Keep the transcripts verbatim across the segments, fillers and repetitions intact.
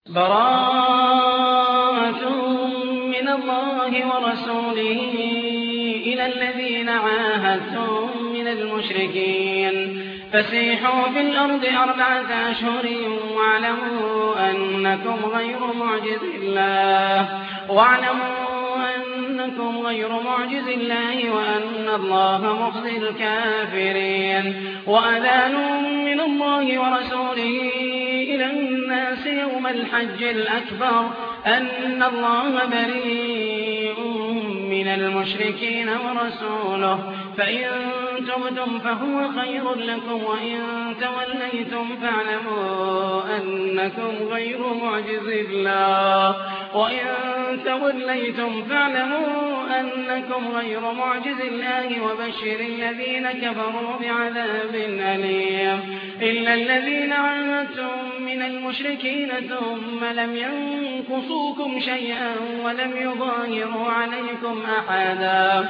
براءة من الله ورسوله إلى الذين عاهدتم من المشركين فسيحوا في الأرض أربعة أشهر واعلموا أنكم غير معجز الله واعلموا أنكم غير معجز الله وأن الله مخزي الكافرين وأذان من الله ورسوله إلى الناس يوم الحج الأكبر أن الله بريء من المشركين ورسوله فإن تبتم فهو خير لكم وإن توليتم فاعلموا أنكم غير معجز الله وإن توليتم فاعلموا أنكم غير معجز الله وبشر الذين كفروا بعذاب أليم إلا الذين عاهدتم من المشركين ثم لم ينقصوكم شيئا ولم يظاهروا عليكم أحدا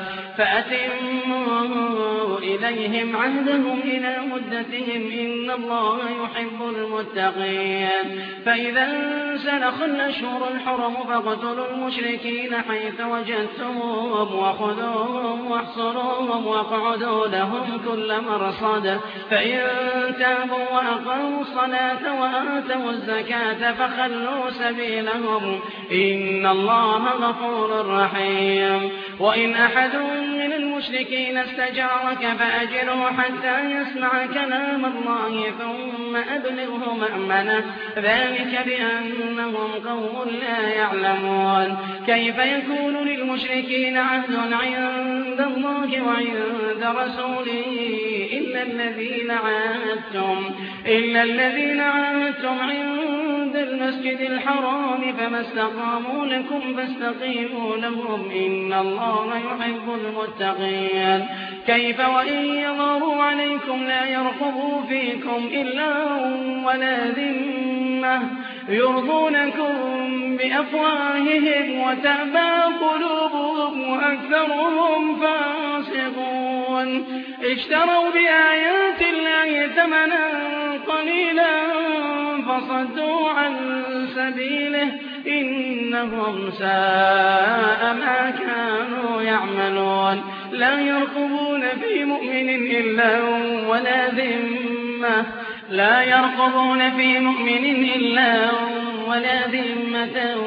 فأتموا إليهم عهدهم إلى مدتهم إن الله يحب المتقين فإذا انسلخ الأشهر الحرم فاقتلوا المشركين حيث وجدتموهم وخذوهم واحصروهم واقعدوا لهم كل مرصد فإن تابوا وأقاموا الصلاة وآتوا الزكاة فخلوا سبيلهم إن الله غفور رحيم وإن أحد من المشركين استجارك فأجره حتى يسمع كلام الله ثم أبلغه مأمنه ذلك بأنهم قوم لا يعلمون كيف يكون للمشركين عهد عند الله وعند رسوله إلا الذين عاهدتم إلا الذين عاهدتم عند المسجد الحرام فما استقاموا لكم فاستقيموا لهم إن الله يحب المتقين كيف وإن يظهروا عليكم لا يرقبوا فيكم إلا ولا ذمة يرضونكم بأفواههم وتأبى قلوبهم وأكثرهم فاسقون اشتروا بآيات الله ثمنا قليلا فصدوا عن سبيله إنهم ساء ما كانوا يعملون لا يرقبون في مؤمن إلا ولا ذمة لا يرقبون في مؤمن إلا ولا ذمة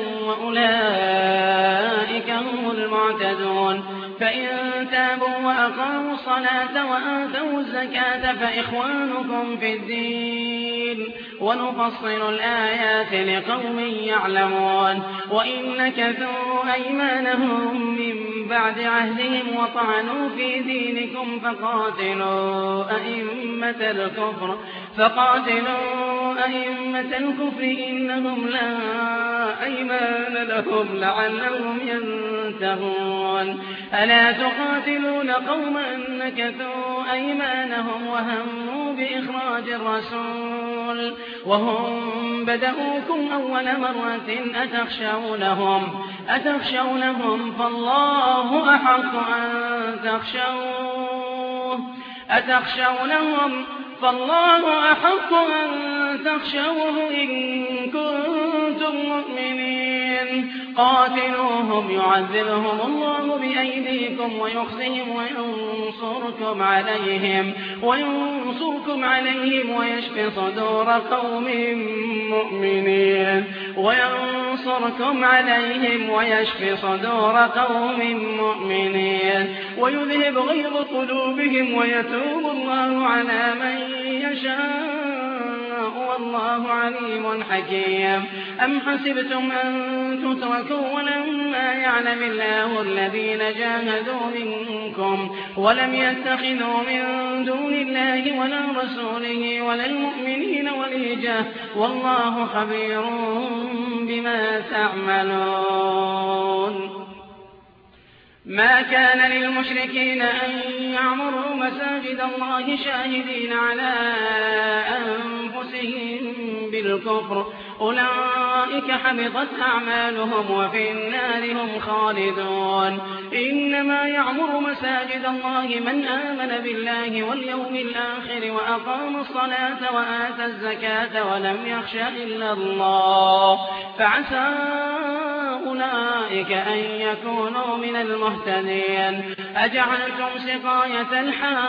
وأولئك هم المعتدون فإن تابوا وأقاموا الصلاة وآتوا الزكاة فإخوانكم في الدين ونفصل الآيات لقوم يعلمون وإن نكثوا أيمانهم من بعد عهدهم وطعنوا في دينكم فقاتلوا أئمة الكفر فقاتلوا أئمة الكفر إنهم لا أيمان لهم لعلهم ينتهون ألا تقاتلون قوما نكثوا أيمانهم وهموا بإخراج الرسول وهم بدؤوكم أول مرة أتخشونهم أتخشونهم فالله أحق أن تخشوه أتخشونهم فالله أحق أن تخشوه إن كنتم مؤمنين قاتلوهم يعذبهم الله بأيديكم ويخزهم وينصركم عليهم وينصركم عليهم ويشفي صدور قوم مؤمنين وينصركم عليهم ويشفي صدور قوم مؤمنين ويذهب غيظ قلوبهم ويتوب الله على من يشاء والله عليم حكيم أم حسبتم أن تتركوا ولما يعلم الله الذين جاهدوا منكم ولم يتخذوا من دون الله ولا رسوله ولا المؤمنين وليجة والله خبير بما تعملون ما كان للمشركين أن يعمروا مساجد الله شاهدين على أنفسهم أنفسهم بالكفر أولئك حبطت أعمالهم وفي النار هم خالدون. إنما يعمر مساجد الله من آمن بالله واليوم الآخر وأقام الصلاة وآتى الزكاة ولم يخش إلا الله فعسى أولئك أن يكونوا من المهتدين. أجعلتم سقاية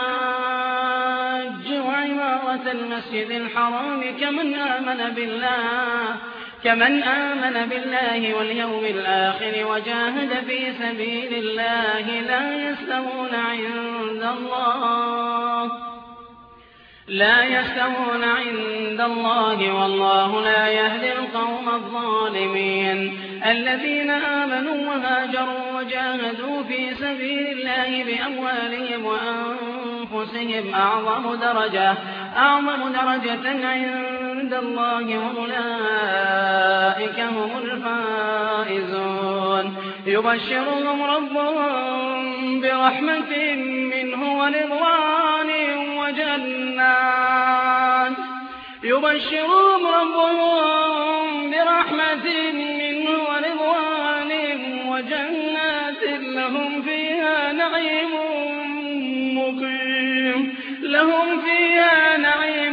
الحاج وعمارة المسجد الحرام كمن آمن بالله كمن آمن بالله واليوم الآخر وجاهد في سبيل الله لا يستوون عند الله لا يستوون عند الله والله لا يهدي القوم الظالمين. الذين آمنوا وهاجروا وجاهدوا في سبيل الله بأموالهم وأنفسهم أعظم درجة أعظم درجة عند الله وأولئك هم الفائزون. يبشرهم ربهم برحمة منه ورضوان وجنات يبشرهم ربهم برحمة منه ورضوان وجنات لهم فيها نعيم مقيم لهم فيها نعيم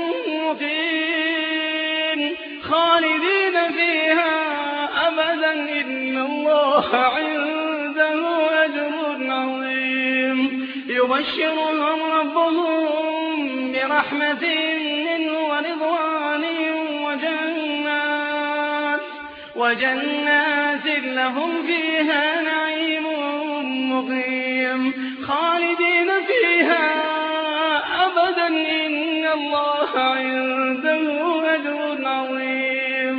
مقيم خالدين فيها أبدا إن الله عنده أجر عظيم. يبشرهم ربهم برحمة منه ورضوان وجنات وجنات لهم فيها نعيم مقيم خالدين فيها أبدا إن الله عنده أجر عظيم.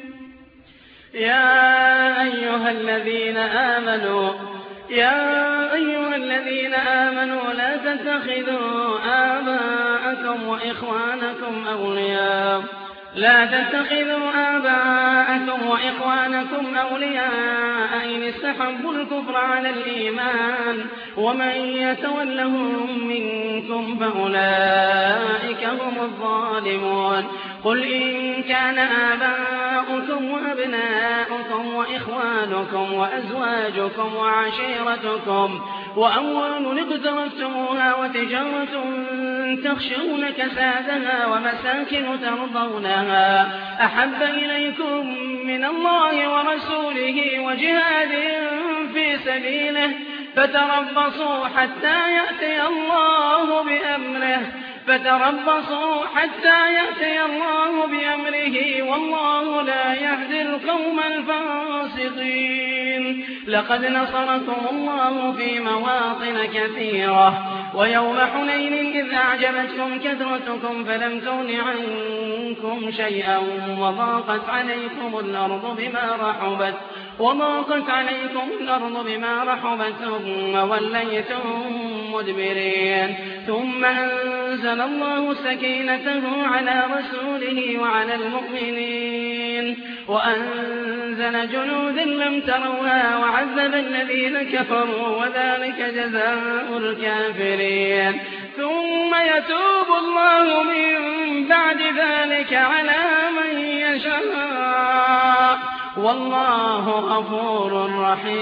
يا أيها الذين آمنوا يا أيها الذين آمنوا لا تتخذوا آباءكم وإخوانكم أولياء لا تتخذوا آباءكم وإخوانكم أولياء إن استحبوا الكفر على الإيمان ومن يتولهم منكم فأولئك هم الظالمون. قل إن كان آباؤكم وأبناؤكم وإخوانكم وأزواجكم وعشيرتكم وأموال اقترفتموها وتجارة تخشون كسادها ومساكن ترضونها أحب إليكم من الله ورسوله وجهاد في سبيله فتربصوا حتى يأتي الله بأمره فتربصوا حتى يأتي الله بأمره والله لا يهدي القوم الفاسقين. لقد نصركم الله في مواطن كثيرة ويوم حنين إذ أعجبتكم كثرتكم فلم تغن عنكم شيئا وضاقت عليكم الأرض بما رحبت وضاقت عليكم الأرض بما رحبت ثم وليتم مدبرين. ثم أنزل الله سكينته على رسوله وعلى المؤمنين وأنزل جنود لم تروها وعذب الذين كفروا وذلك جزاء الكافرين. ثم يتوب الله من بعد ذلك على من يشاء والله غفور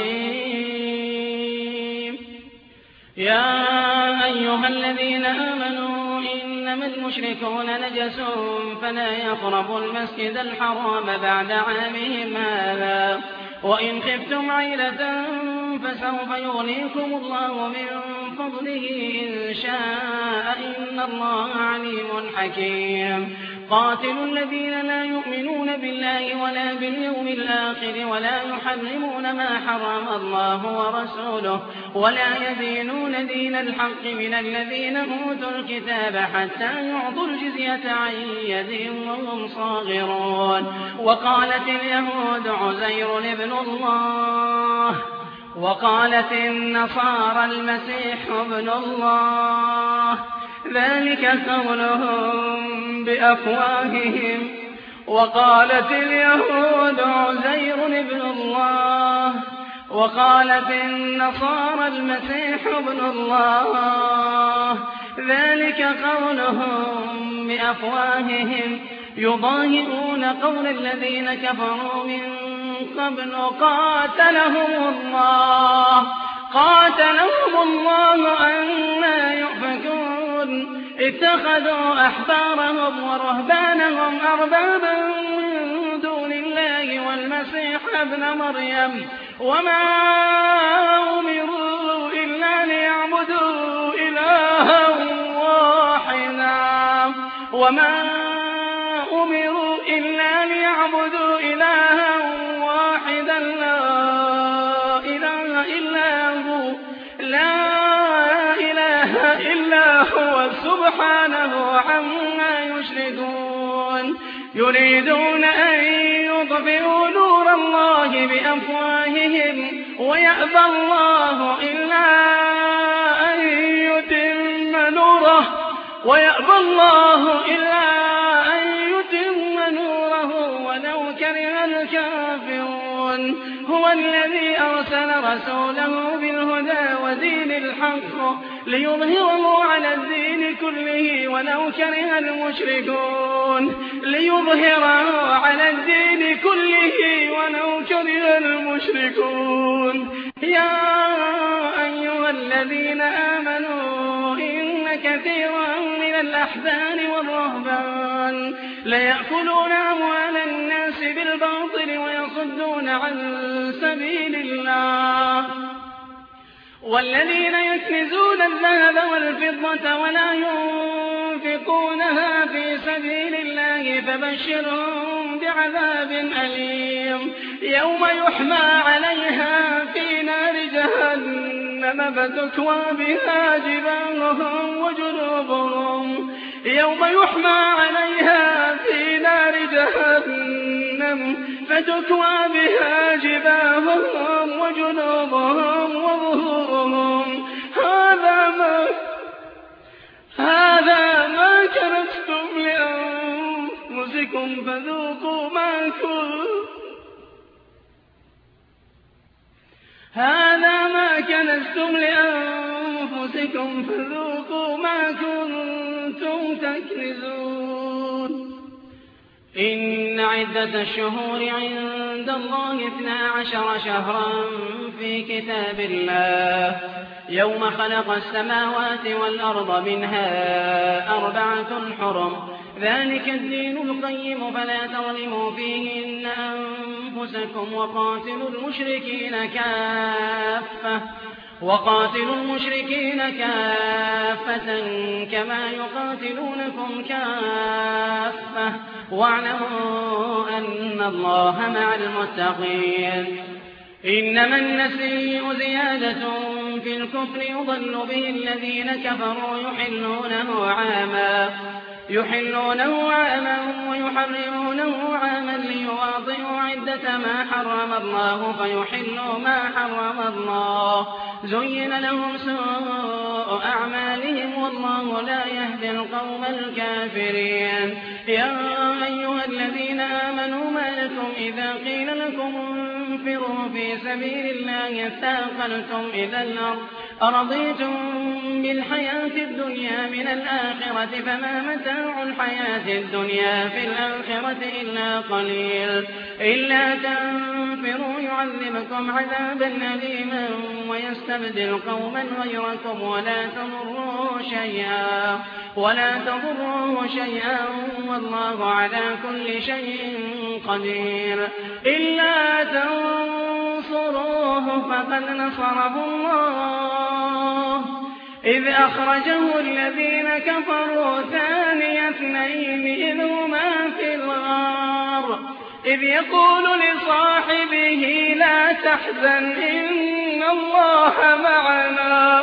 رحيم. يا أيها الذين آمنوا إنما المشركون نجس فلا يقربوا المسجد الحرام بعد عامهم هذا وإن خفتم عيلة فسوف يغنيكم الله من فضله إن شاء إن الله عليم حكيم. قاتلوا الذين لا يؤمنون بالله ولا باليوم الآخر ولا يحرمون ما حرم الله ورسوله ولا يدينون دين الحق من الذين أوتوا الكتاب حتى يعطوا الجزية عن يد وهم صاغرون. وقالت اليهود عزير ابن الله وقالت النصارى المسيح ابن الله ذلك قولهم بأفواههم وقالت اليهود عزير ابن الله وقالت النصارى المسيح ابن الله ذلك قولهم بأفواههم يضاهئون قول الذين كفروا من قبل قاتلهم الله قاتلهم الله أنى يؤفكون اتخذوا أحبارهم ورهبانهم أربابا من دون الله والمسيح ابن مريم وما أمروا إلا ليعبدوا إلها واحدا وما أمروا إلا ليعبدوا إلها واحدا لا إله إلا هو لا إله إلا هو سبحانه عما يشركون يريدون أن يطفئوا نور الله بأفواههم ويأبى الله إلا أن يتم نوره ويأبى الله إلا أن يتم نوره ولو كره الكافرون هو الذي أرسل رسوله بالهدى ودين الحق ليظهره على الدين كله ولو كره المشركون ليظهره على الدين كله ولو كره المشركون يا أيها الذين آمنوا إن كثيرا من الأحبار والرهبان ليأكلون أموال الناس بالباطل ويصدون عن سبيل الله والذين يكنزون الذهب والفضة ولا ينفقونها في سبيل الله فبشرهم بعذاب أليم يوم يحمى عليها في نار جهنم فتكوى بها جباههم وجنوبهم يوم يحمى عليها في نار جهنم فتكوى بها جباههم وجنوبهم وظهورهم هذا ما هذا ما كنزتم لأنفسكم فذوقوا ما كنتم هذا ما كنزتم لأنفسكم فذوقوا ما كنتم تكنزون إن عدة الشهور عند الله اثنا عشر شهرا في كتاب الله يوم خلق السماوات والأرض منها أربعة حرم ذلك الدين القيم فلا تظلموا فيهن أنفسكم وقاتلوا المشركين كافة وقاتلوا المشركين كافة كما يقاتلونكم كافة واعلموا أن الله مع المتقين إنما النسيء زيادة في الكفر يضل به الذين كفروا يحلونه عاما يحلونه عاما ويحرمونه عاما ليواطئوا عدة ما حرم الله فيحلوا ما حرم الله زين لهم سوء أعمالهم والله لا يهدي القوم الكافرين يا أيها الذين آمنوا ما لكم إذا قيل لكم انفروا في سبيل الله اثاقلتم إلى الأرض أرضيتم بالحياة الدنيا من الآخرة فما متاع الحياة الدنيا في الآخرة إلا قليل إلا تنفروا يعذبكم عذابا أليما ويستبدل قوما غيركم ولا تضروه شيئا ولا تضروه شيئا والله على كل شيء قدير إلا تنصروه فقد نصره الله إذ أخرجه الذين كفروا ثاني اثنين إذ هما في الغار إذ يقول لصاحبه لا تحزن إن الله معنا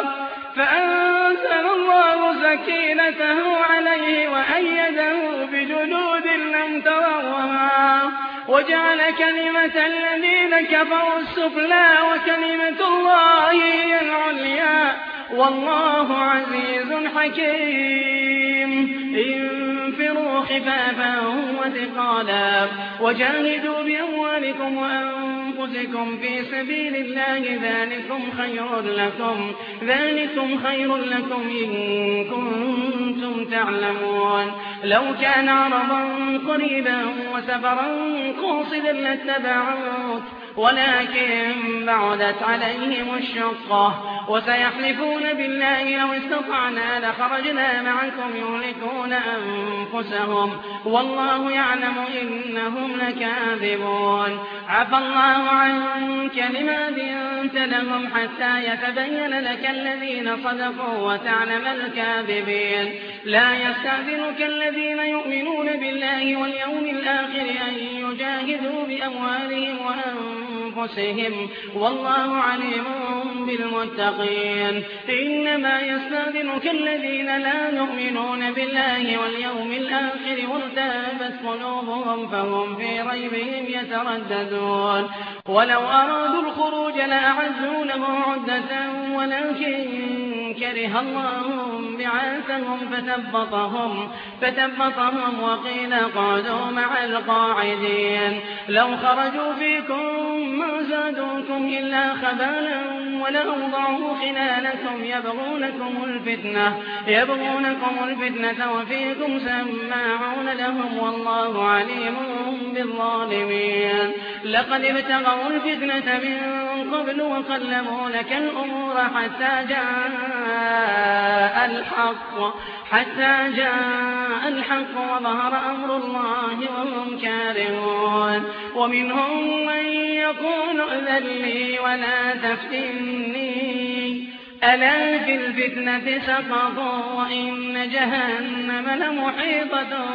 فأنزل الله سكينته عليه وأيده بجنود لم تروها وجعل كلمة الذين كفروا السفلى وكلمة الله هي العليا والله عزيز حكيم انفروا لينفروا خفافا وثقالا وجاهدوا بأموالكم وأنفسكم في سبيل الله ذلكم خير لكم ذلكم خير لكم إن كنتم تعلمون لو كان عرضا قريبا وسفرا قاصدا لاتبعوك ولكن بعدت عليهم الشقة وسيحلفون بالله لو استطعنا لخرجنا معكم يهلكون أنفسهم والله يعلم إنهم لكاذبون عفى الله عنك لما أذنت لهم حتى يتبين لك الذين صدقوا وتعلم الكاذبين لا يستأذنك الذين يؤمنون بالله واليوم الآخر أن يجاهدوا بأموالهم وأنفسهم والله عليم بالمتقين إنما يستأذنك الذين لا يؤمنون بالله واليوم الآخر وارتابت قلوبهم فهم في ريبهم يترددون ولو أرادوا الخروج لأعزوا له عدة ولكن كره الله بعاثهم فثبطهم, فثبطهم وقيل اقعدوا مع القاعدين لو خرجوا فيكم ما زادوكم إلا خبالا ولأوضعوا خلالكم يبغونكم الفتنة, يبغونكم الفتنة وفيكم سماعون لهم والله عليم بالظالمين لقد ابتغوا الفتنة من قبل وقلبوا لك الأمور حتى جاء الحق حتى جاء الحق وظهر أمر الله وهم كارهون ومنهم من يقول ائذن لي ولا تفتني ألا في الفتنة سقطوا وإن جهنم لمحيطة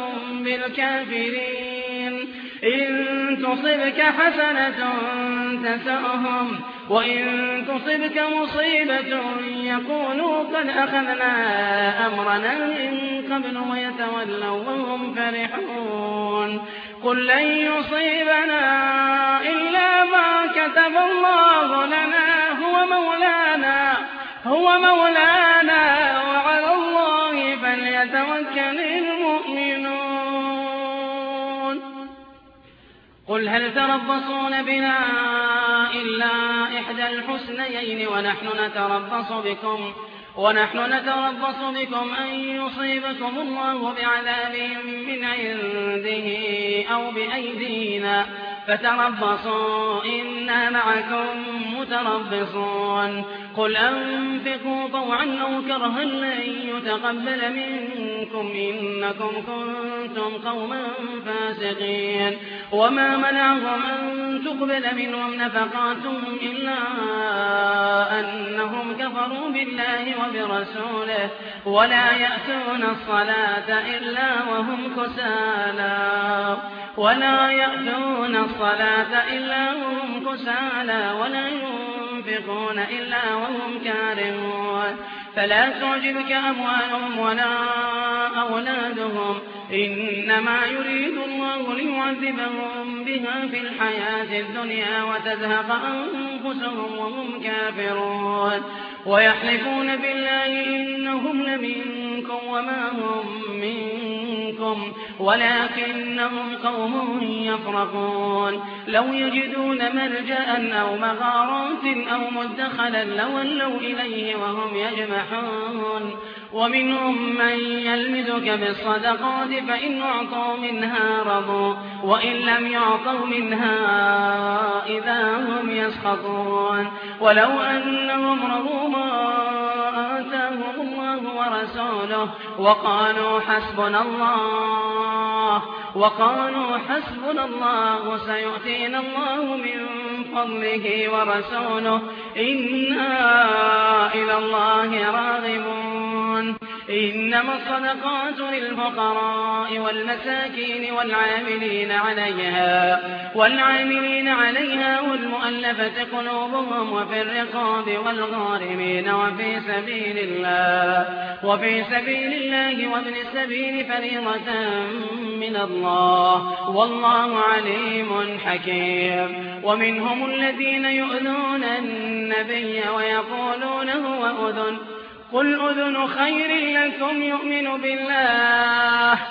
بالكافرين إن تصبك حسنة تسؤهم وإن تصبك مصيبة يقولوا قد أخذنا أمرنا من قبل ويتولوا وهم فرحون قل لن يصيبنا إلا ما كتب الله لنا هو مولانا هو مولانا وعلى الله فليتوكل المؤمنون قل هل تربصون بنا إلا إحدى الحسنيين ونحن نتربص بكم ونحن نتربص بكم أن يصيبكم الله بعذاب من عنده أو بأيدينا فتربصوا إنا معكم متربصون قل أنفقوا طوعا أو كرها لن يتقبل منكم إنكم كنتم قوما فاسقين وما منعهم أن تقبل منهم نفقاتهم إلا أنهم كفروا بالله وبرسوله ولا يأتون الصلاة إلا وهم كسالى ولا يأتون الصلاة إلا وهم كسالى ولا ينفقون إلا وهم كارهون فلا تعجبك أموالهم ولا أولادهم إنما يريد الله ليعذبهم بها في الحياة الدنيا وتزهق أنفسهم وهم كافرون ويحلفون بالله إنهم لمنكم وما هم منكم ولكنهم قوم يفرقون لو يجدون ملجأ أو مغارات أو مدخلا لولوا إليه وهم يجمحون ومنهم من يلمزك بالصدقات فإن أعطوا منها رضوا وإن لم يعطوا منها إذا هم يسخطون ولو أنهم رضوا ما آتاهم الله ورسوله وقالوا حسبنا الله وقالوا حسبنا الله سيؤتينا الله من فضله ورسوله إنا إلى الله راغبون إنما الصدقات للفقراء والمساكين والعاملين عليها والعاملين عليها والمؤلفة قلوبهم وفي الرقاب والغارمين وفي سبيل الله وفي سبيل الله وابن السبيل فريضة من الله والله عليم حكيم ومنهم الذين يؤذون النبي ويقولون هو أذن قل أذن خير لكم يؤمن بالله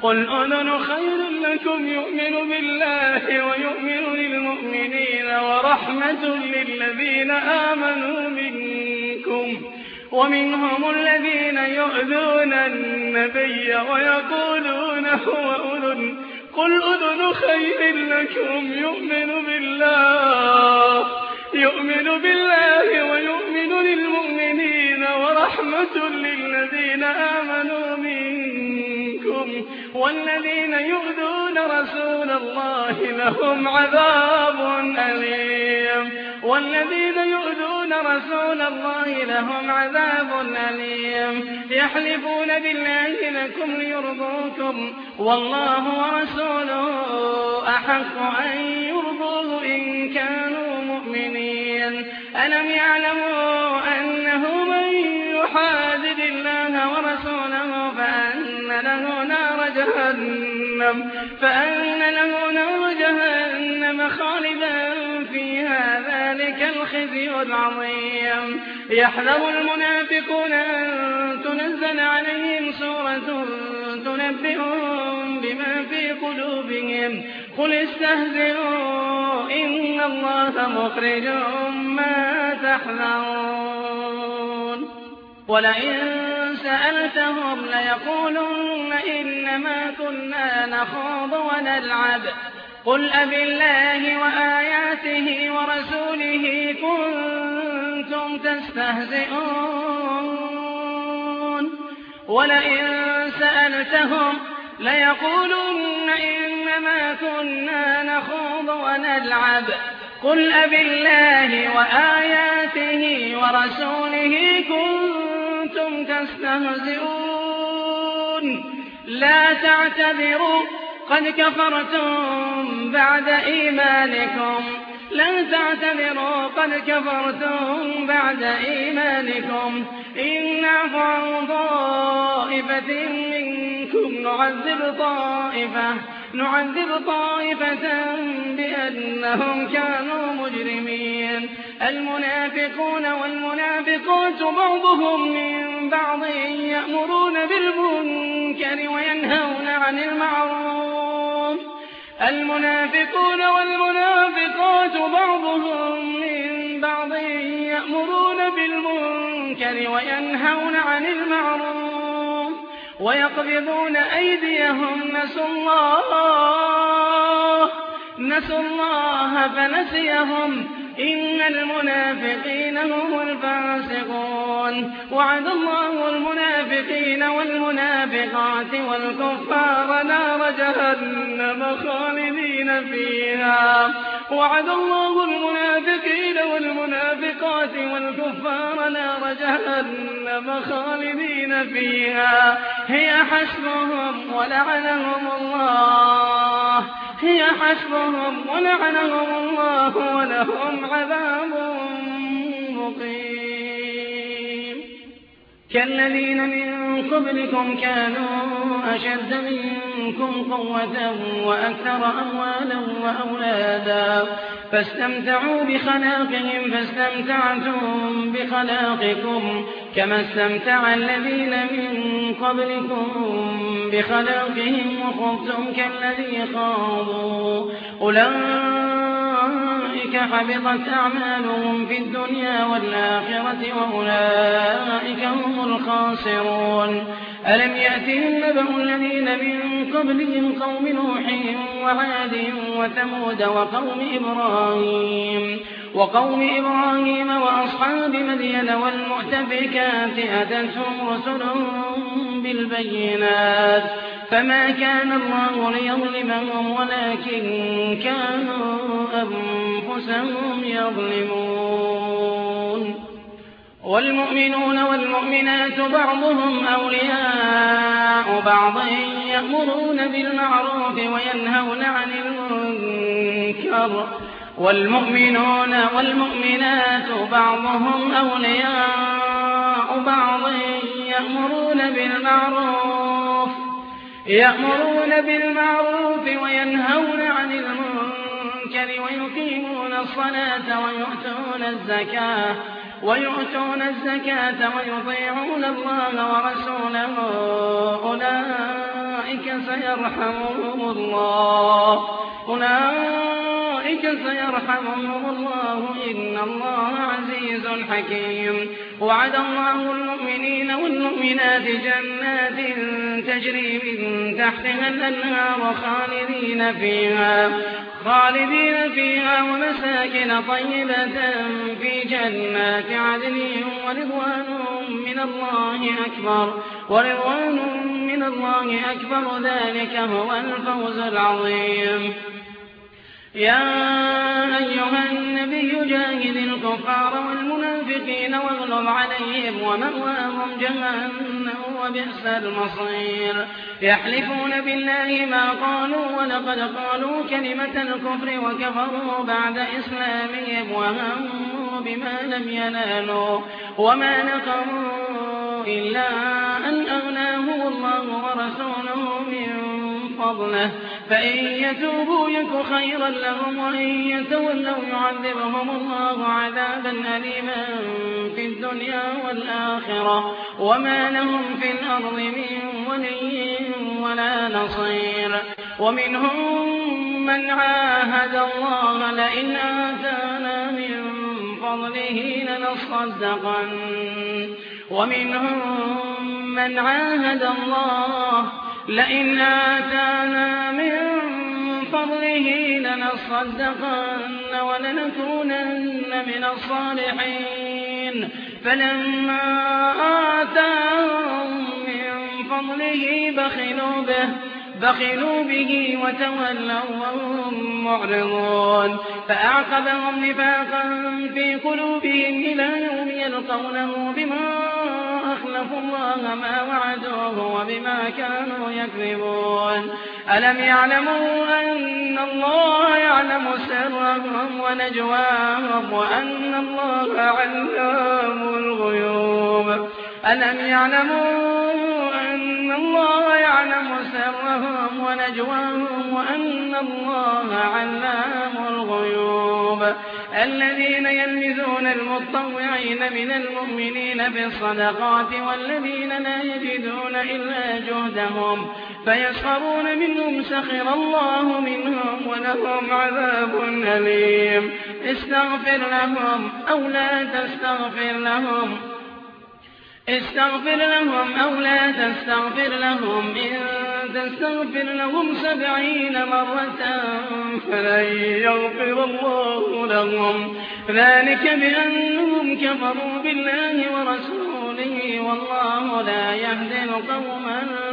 قل أذن خير لكم يؤمن بالله ويؤمن للمؤمنين ورحمة للذين آمنوا منكم ومنهم الذين يؤذون النبي ويقولون هو أذن قل أذن خير لكم يؤمن بالله يؤمن بالله ويؤمن للمؤمنين ورحمة للذين آمنوا منكم والذين يؤذون رسول الله لهم عذاب أليم والذين يؤذون رسول الله لهم عذاب أليم يحلفون بالله لكم ليرضوكم والله ورسوله أحق أن يرضوه إن كانوا مؤمنين ألم يعلموا أنه من يحادد الله ورسوله فأن له نار جهنم فأن له نار جهنم خالدا فيها ذلك الخزي العظيم يحذر المنافقون أن تنزل عليهم سورة تنبئهم بما في قلوبهم قل استهزئوا إن الله مخرج ما تحذرون ولئن سألتهم ليقولن إنما كنا نخوض ونلعب قل أبالله وآياته ورسوله كنتم تستهزئون ولئن سألتهم ليقولن إنما كنا نخوض ونلعب قل أبالله وآياته ورسوله كنتم تستهزئون لا تعتذروا قد كفرتم بعد إيمانكم لا تعتذروا قد كفرتم بعد إيمانكم إن نعفو عن طائفة منكم نعذب طائفة نعذب طائفة بأنهم كانوا مجرمين المنافقون والمنافقات بعضهم من بعض يأمرون بالمنكر وينهون عن المعروف المنافقون والمنافقات بعضهم من بعض يأمرون بالمنكر وينهون عن المعروف ويقبضون أيديهم نسوا الله نسوا الله فنسيهم إن المنافقين هم الفاسقون وعد الله المنافقين والمنافقات والكفار نار جهنم خالدين فيها وعد الله المنافقين والمنافقات والكفار نار جهنم خالدين فيها هي حسبهم ولعنهم الله هي حسبهم ولعنهم الله ولهم عذاب مقيم كالذين من قبلكم كانوا أشد منكم قوة وأكثر أموالا وأولادا فاستمتعوا بخلاقهم فاستمتعتم بخلاقكم كما استمتع الذين من قبلكم بخلاقهم وخضتم كالذي خاضوا أولئك حبطت أعمالهم في الدنيا والآخرة وأولئك هم الخاسرون ألم يأتهم نبأ الذين من قبلهم قوم نوح وعاد وثمود وقوم إبراهيم وقوم إبراهيم وأصحاب مدين والمؤتفكات أتتهم رسلهم بالبينات فما كان الله ليظلمهم ولكن كانوا أنفسهم يظلمون والمؤمنون والمؤمنات بعضهم أولياء بعض يأمرون بالمعروف وينهون عن المنكر والمؤمنون والمؤمنات بعضهم أولياء بعض يأمرون بالمعروف يأمرون بالمعروف وينهون عن المنكر ويقيمون الصلاة ويؤتون الزكاة ويؤتون الزكاة ويطيعون الله ورسوله أولئك أولئك سيرحمهم الله أولئك سيرحمهم الله إن الله عزيز حكيم وعد الله المؤمنين والمؤمنات جنات تجري من تحتها الأنهار خالدين فيها خالدين فيها ومساكن طيبة في جنات عدن ورضوان من الله أكبر ورضوان من الله أكبر ذلك هو الفوز العظيم يا أيها النبي جاهد الكفار والمنافقين واغلظ عليهم ومأواهم جهنم وبئس المصير يحلفون بالله ما قالوا ولقد قالوا كلمة الكفر وكفروا بعد إسلامهم وهموا بما لم ينالوا وما نقموا إلا أن أغناهم الله ورسوله من فضله فإن يتوبوا يك خيرا لهم وإن يتولوا يعذبهم الله عذابا أليما في الدنيا والآخرة وما لهم في الأرض من ولي ولا نصير ومنهم من عاهد الله لئن آتانا من فضله لنصدقن ومنهم من عاهد الله لئن آتانا من فضله لنصدقن ولنكونن من الصالحين فلما آتاهم من فضله بخلوا به بخلوا به وتولوا وهم معرضون فأعقبهم نفاقا في قلوبهم إلى يوم يلقونه بما أخلفوا الله ما وعدوه وبما كانوا يكذبون ألم يعلموا أن الله يعلم سرهم ونجواهم وأن الله علام الغيوب ألم يعلموا أن الله يعلم سرهم ونجواهم وأن الله علام الغيوب الذين يلمزون المتطوعين من المؤمنين بالصدقات والذين لا يجدون إلا جهدهم فيسخرون منهم سخر الله منهم ولهم عذاب أليم استغفر لهم أو لا تستغفر لهم استغفر لهم أو لا تستغفر لهم إن تستغفر لهم سبعين مرة فلن يغفر الله لهم ذلك بأنهم كفروا بالله ورسوله والله لا يهدي القوم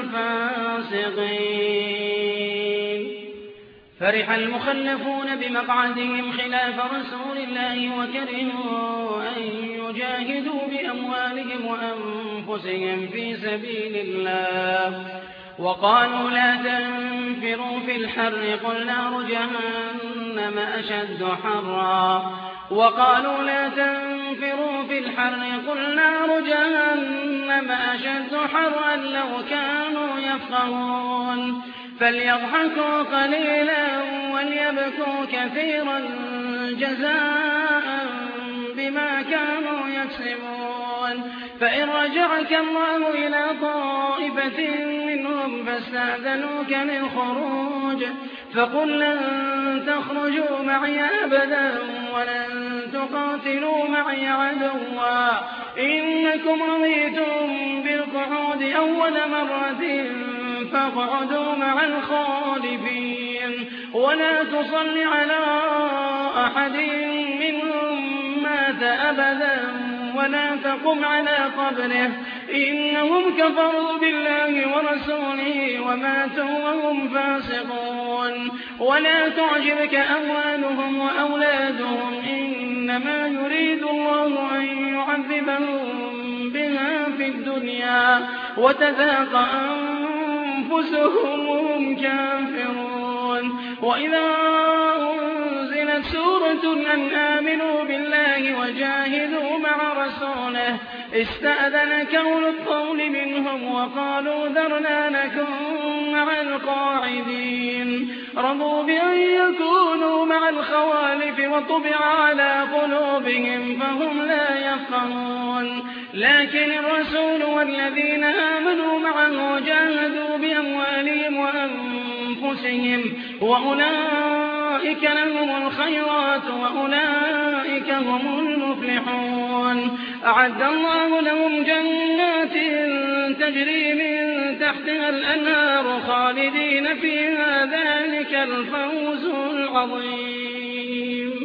الفاسقين فرح المخلفون بمقعدهم خلاف رسول الله وكرهوا أن يجاهدوا بأموالهم وأنفسهم في سبيل الله وقالوا لا تنفروا في الحر قل نار جهنم أشد حرا وقالوا لا تنفروا في الحر قل نار جهنم أشد حرا لو كانوا يفقهون فليضحكوا قليلا وليبكوا كثيرا جزاء بما كانوا يكسبون فإن رجعك الله إلى طائفة منهم فاستأذنوك للخروج فقل لن تخرجوا معي أبدا ولن تقاتلوا معي عدوا إنكم رضيتم بالقعود أول مرة فاقعدوا مع الخالفين ولا تصل على أحد منهم مات أبدا ولا تقم على قبره إنهم كفروا بالله ورسوله وماتوا وهم فاسقون ولا تعجبك أموالهم وأولادهم إنما يريد الله أن يعذبهم بها في الدنيا وتذاق أنفسهم وهم كافرون وإذا أنزلت سورة أن آمنوا بالله وجاهدوا مع رسوله استأذنك أولو الطول منهم وقالوا ذرنا نكن مع القاعدين رضوا بأن يكونوا مع الخوالف وطبع على قلوبهم فهم لا يفقهون لكن الرسول والذين آمنوا معه جاهدوا بأموالهم وأنفسهم وأولئك لهم الخيرات وأولئك هم المفلحون أعد الله لهم جنات تجري من تحتها الأنهار خالدين فيها ذلك الفوز العظيم.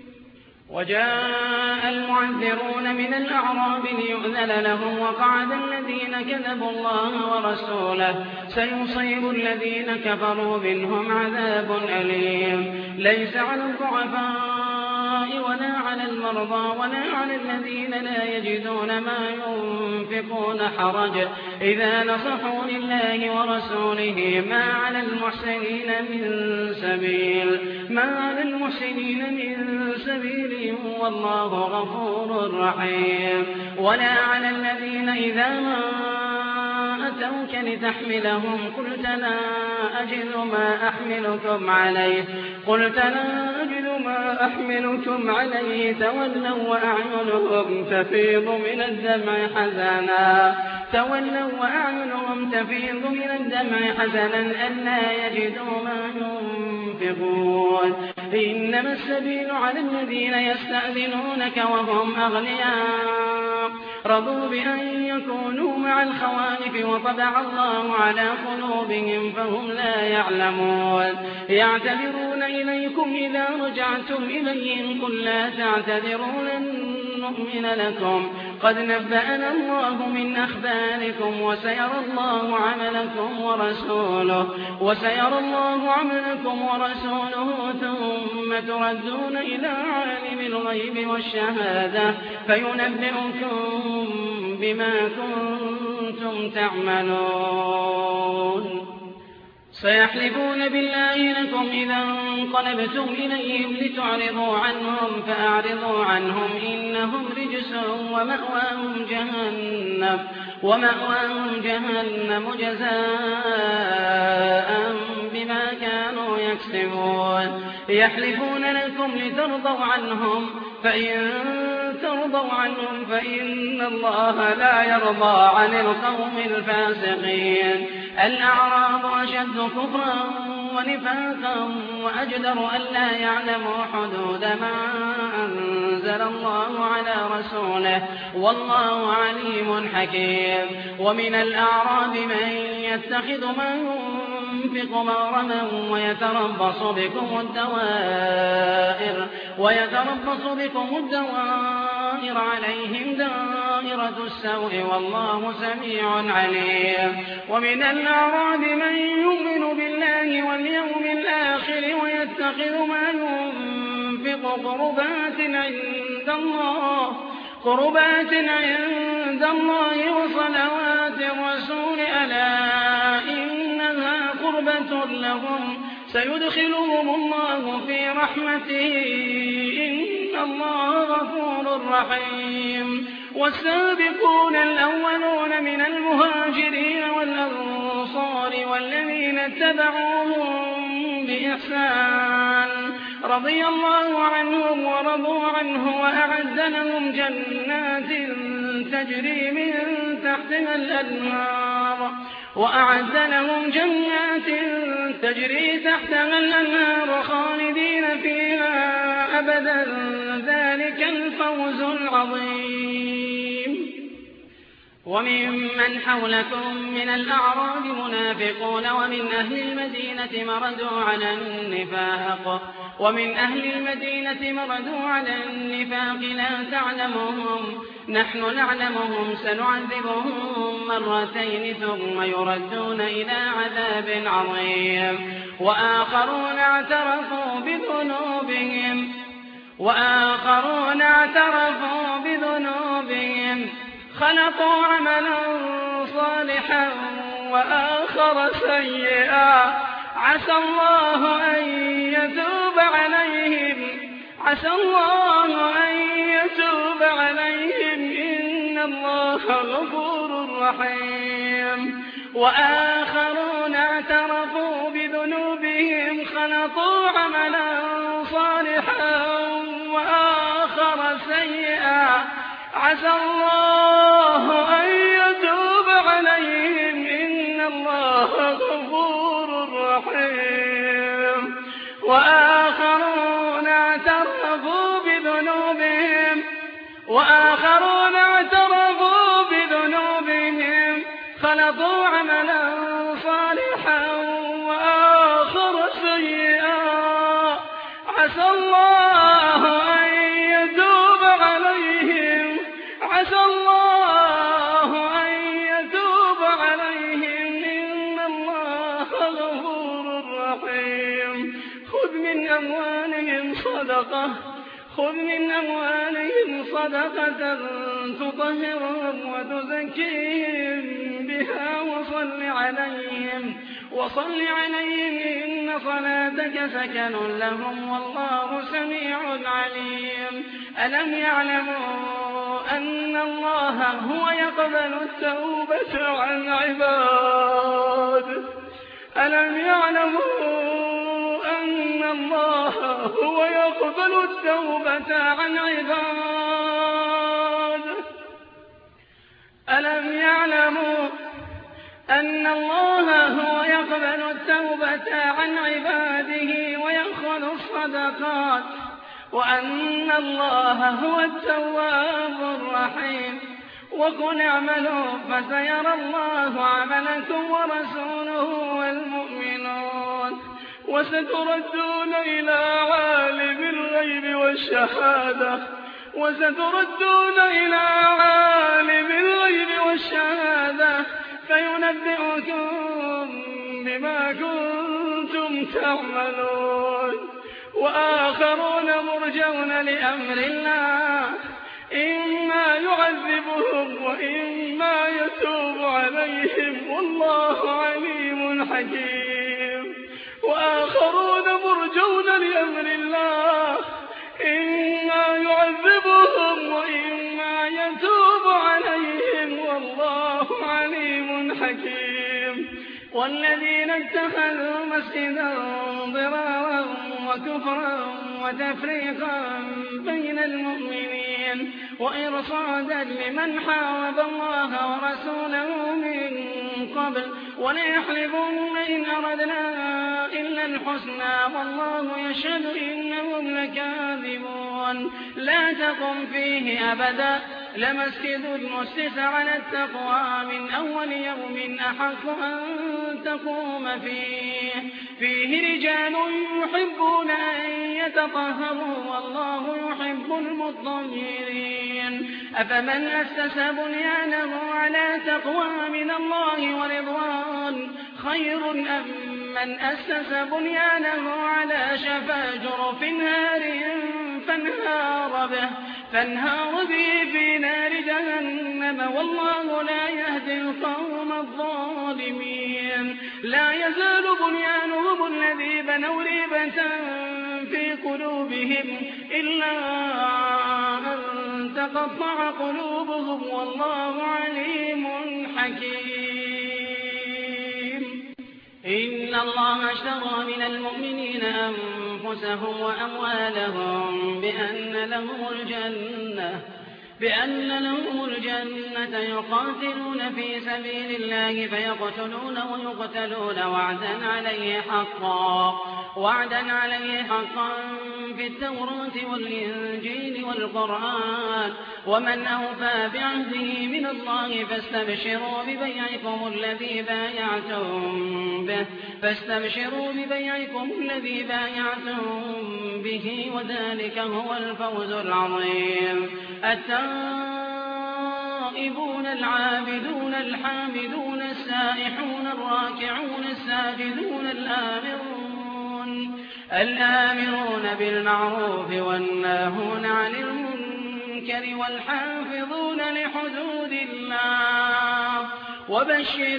وجاء المعذرون من الأعراب ليؤذن لهم وقعد الذين كذبوا الله ورسوله سيصيب الذين كفروا منهم عذاب أليم ليس على الضعفاء ولا على المرضى ولا على الذين لا يجدون ما ينفقون حرج إذا نصحوا لله ورسوله ما على المحسنين من سبيل ما على المحسنين من سبيل والله غفور رحيم ولا على الذين إذا ما أتوك لتحملهم قلت لا أجد ما أحملكم عليه قلت لا أجد ما أحملكم عليه تولوا وأعينهم تفيض من الدمع حزنا تولوا وأعينهم تفيض من الدمع حزنا ألا يجدوا ما ينفقون إنما السبيل على الذين يستأذنونك وهم أغنياء رضوا بأن يكونوا مع الخوالف وطبع الله على قلوبهم فهم لا يعلمون يعتذرون إليكم إذا رجعتم إليهم قل لا تعتذروا لن نؤمن لكم قد نبأنا الله من أخباركم وسيرى الله عملكم ورسوله وسيرى الله عملكم ورسوله ثم تردون إلى عالم الغيب والشهادة فينبئكم بما كنتم تعملون سيحلفون بالله لكم إذا انقلبتم إليهم لتعرضوا عنهم فأعرضوا عنهم إنهم رجس ومأواهم جهنم ومأواهم جهنم جزاء بما كانوا يكسبون يحلفون لكم لترضوا عنهم فإن ترضوا عنهم فإن الله لا يرضى عن القوم الفاسقين الأعراب أشد كفرا ونفاقا وأجدر ألا يعلموا حدود ما أنزل الله على رسوله والله عليم حكيم ومن الأعراب من يتخذ ما ينفق مغرما ويتربص بكم الدوائر ويتربص بكم الدوائر عليهم دائرة السوء والله سميع عليم ومن الأعراب من يؤمن بالله واليوم الآخر ويتخذ ما ينفق قربات عند الله قربات عند الله وصلوات الرسول ألا إنها قربة لهم سيدخلهم الله في رحمته إن الله غفور رحيم والسابقون الأولون من المهاجرين والأنصار والذين اتبعوهم بإحسان رضي الله عنهم ورضوا عنه وأعد لهم جنات تجري من تحتها الأنهار وأعد لهم جنات تجري تحتها الأنهار خالدين فيها أبدا ذلك الفوز العظيم وممن حولكم من الأعراب منافقون ومن أهل المدينة مردوا على النفاق ومن أهل المدينة مردوا على النفاق لا تعلمهم نحن نعلمهم سنعذبهم مرتين ثم يردون إلى عذاب عظيم وآخرون اعترفوا بذنوبهم وآخرون اعترفوا بذنوبهم خلقوا عملا صالحا وآخر سيئا عسى الله أن يتوب عليهم عسى الله أن يتوب عليهم إن الله غفور رحيم وآخرون اعترفوا خلطوا عملا صالحا وآخر سيئا عسى الله أن يتوب عليهم إن الله غفور رحيم وآخرون اعترفوا بذنوبهم وآخرون اعترفوا بذنوبهم خلطوا عملا صالحا وآخر سيئا عسى الله أن يتوب عليهم عسى الله أن يتوب عليهم إن الله غفور رحيم خذ من أموالهم صدقة خذ من أموالهم صدقة تطهرهم وتزكيهم بها وصل عليهم وصل عليهم إن صلاتك سكن لهم والله سميع عليم ألم يعلموا أن الله هو يقبل التوبة عن عباده ألم يعلموا أن الله هو يقبل التوبة عن عباده ألم يعلموا أن الله هو يقبل التوبة عن عباده ويأخذ الصدقات وأن الله هو التواب الرحيم وقل اعملوا فسيرى الله عملكم ورسوله والمؤمنون وستردون إلى عالم الغيب والشهادة وستردون إلى عالم الغيب والشهادة فينبئكم بما كنتم تعملون وآخرون مرجون لأمر الله إما يعذبهم وإما يتوب عليهم والله عليم حكيم وآخرون مرجون لأمر الله إما يعذبهم وإما يتوب عليهم والله عليم حكيم والذين اتخذوا مسجدا ضرارا وكفرا وتفريقا بين المؤمنين وإرصادا لمن حارب الله ورسوله من قبل وليحلفن إن أردنا إلا الحسنى والله يشهد إنهم لكاذبون لا تقم فيه أبدا لمسجد أسس على التقوى من أول يوم أحق أن تقوم فيه فيه رجال يحبون أن يتطهروا والله يحب المطهرين أفمن أسس بنيانه على تقوى من الله ورضوان خير أم من أسس بنيانه على شفا جرف نار فانهار به فانهار به في نار جهنم والله لا يهدي القوم الظالمين لا يزال بنيانهم الذي بنوا ريبة في قلوبهم إلا أن تقطع قلوبهم والله عليم حكيم إن الله اشترى من المؤمنين أنفسهم وأموالهم بأن لهم الجنة بأن لهم الجنة يقاتلون في سبيل الله فيقتلون ويقتلون وعدا عليه حقا وعدا عليه حقا في التوراة والإنجيل والقرآن ومن أوفى بعهده من الله فاستبشروا ببيعكم الذي بايعتم به فاستبشروا ببيعكم الذي بايعتم به وذلك هو الفوز العظيم التائبون العابدون الحامدون السائحون الراكعون الساجدون الآمرون الآمرون بالمعروف والناهون عن المنكر والحافظون لحدود الله وبشر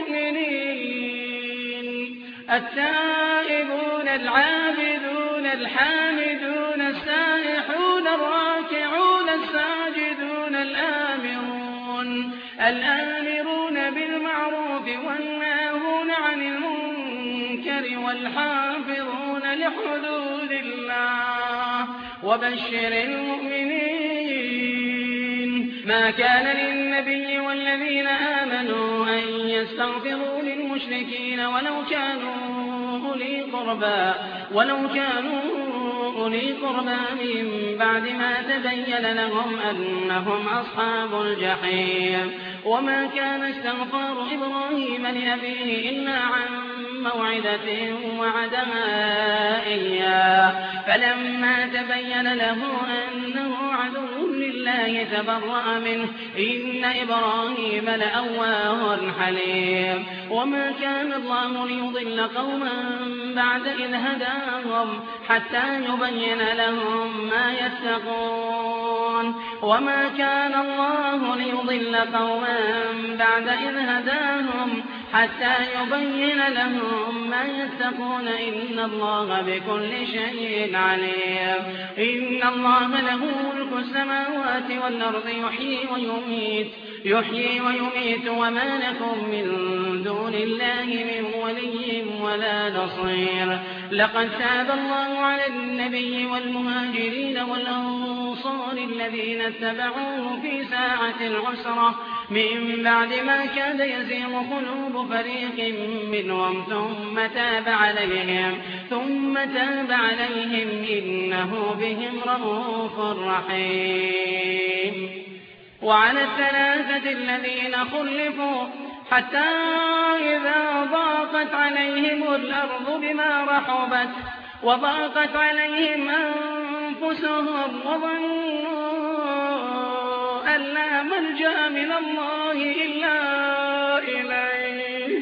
المؤمنين التائبون العابدون الحامدون السائحون الراكعون الساجدون الآمرون الآمرون بالمعروف والناهون عن المنكر والحافظون حدود الله وبشر المؤمنين. ما كان للنبي والذين آمنوا أن يستغفروا للمشركين ولو كانوا أولي قربى ولو كانوا أولي قربى من بعد ما تبين لهم أنهم أصحاب الجحيم. وما كان استغفار إبراهيم لأبيه إلا عن موعدة وعدها إياه فلما تبين له أنه عدو لله تبرأ منه إن إبراهيم لأواه حليم. وما كان الله ليضل قوما بعد إذ هداهم حتى يبين لهم ما يتقون. وما كان الله ليضل قوما بعد إذ هداهم حتى يبين لهم ما يتقون إن الله بكل شيء عليم. إن الله له ملك السماوات والأرض يحيي ويميت يحيي ويميت وما لكم من دون الله من ولي ولا نصير. لقد تاب الله على النبي والمهاجرين والأنصار الذين اتبعوه في ساعة العسرة من بعد ما كاد يزيغ قلوب فريق منهم ثم تاب عليهم ثم تاب عليهم إنه بهم رءوف رحيم. وعلى الثلاثة الذين خلفوا حتى إذا ضاقت عليهم الأرض بما رحبت وضاقت عليهم أنفسهم وظنوا أن لا ملجأ من الله إلا إليه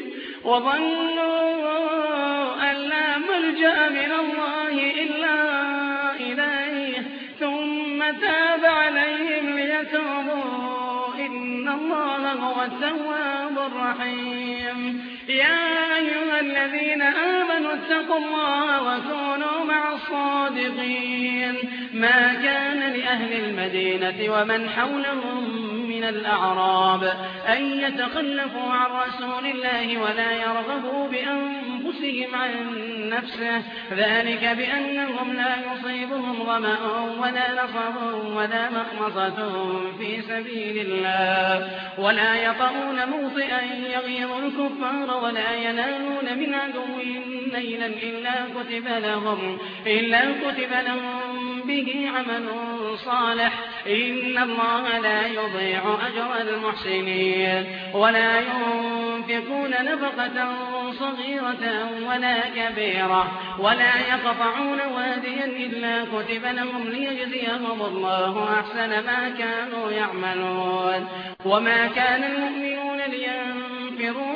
وظنوا أن لا ملجأ من الله إلا إليه ثم تاب عليهم ليتوبوا إن الله هو التواب الرحيم. يا أيها الذين آمنوا اتقوا الله وكونوا مع الصادقين. ما كان لأهل المدينة ومن حولهم من الأعراب أن يتخلفوا عن رسول الله ولا يرغبوا بأنفسهم عن نفسه ذلك بأنهم لا يصيبهم ظمأ ولا نصب ولا مخمصة في سبيل الله ولا يطؤون موطئا يغيظ الكفار ولا ينالون من عدو نيلا إلا كتب لهم إلا كتب لهم به عمل صالح إن الله لا يضيع أجر المحسنين. ولا ينفقون نفقة صغيرة ولا كبيرة ولا يقطعون واديا إلا كتب لهم ليجزيهم الله أحسن ما كانوا يعملون. وما كان المؤمنون لينفروا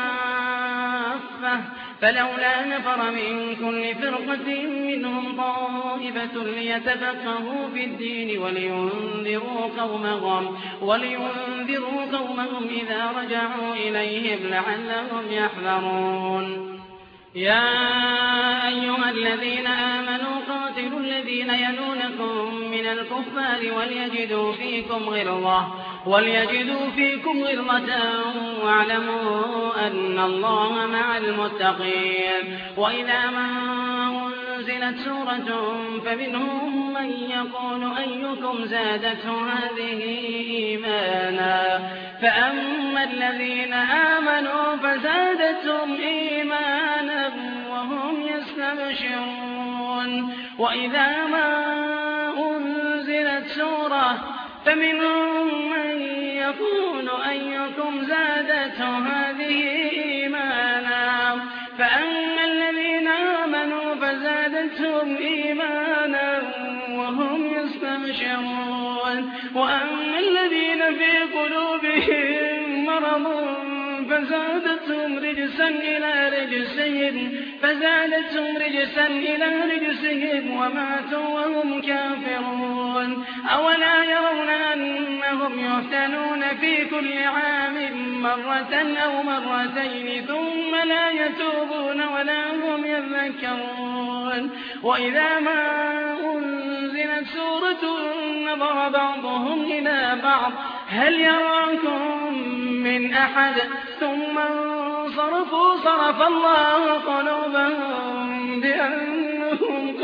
كافة فلولا نفر من كل فرقة منهم طائفة ليتفقهوا في الدين ولينذروا قومهم ولينذروا قومهم إذا رجعوا إليهم لعلهم يحذرون. يا أيها الذين آمنوا قاتلوا الذين يلونكم من الكفار وليجدوا فيكم غلظة وليجدوا فيكم غلظة واعلموا أن الله مع المتقين. وإذا ما أنزلت سورة فمنهم من يقول أيكم زادته هذه إيمانا فأما الذين آمنوا فزادتهم إيمانا وهم يستبشرون. وإذا ما أنزلت سورة فمنهم من يقول أيكم زادته هذه إيمانا فأما الذين آمنوا فزادتهم إيمانا وهم يستبشرون. وأما الذين في قلوبهم مرض فزادتهم رجسا إلى رجسهم فزادتهم رجسا إلى رجسهم وماتوا وهم كافرون. أولا يرون أنهم يفتنون في كل عام مرة أو مرتين ثم لا يتوبون ولا هم يذكرون. وإذا ما أنزلت سورة نظر بعضهم إلى بعض هل يراكم من أحد ثم انصرفوا صرف الله قلوبهم بأنهم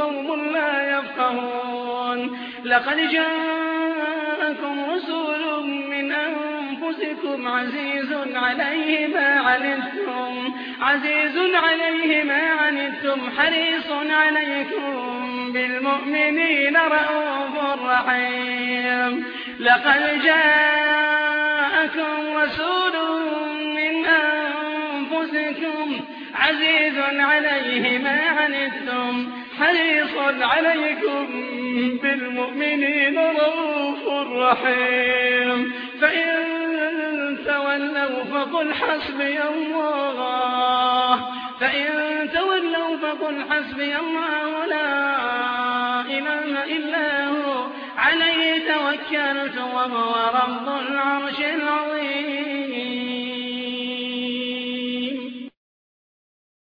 قوم لا يفقهون لقد جاءكم رسول من أنفسكم عزيز عليه ما عنتم عزيز عليه ما عنتم حريص عليكم بالمؤمنين رءوف رحيم لقد جاءكم رسول من أنفسكم عزيز عليه ما عنتم حريص عليكم بالمؤمنين رءوف رحيم فإن تولوا فقل حسبي الله فإن تولوا فقل حسبي الله ولا إله إلا هو عليه توكلت وهو رب العرش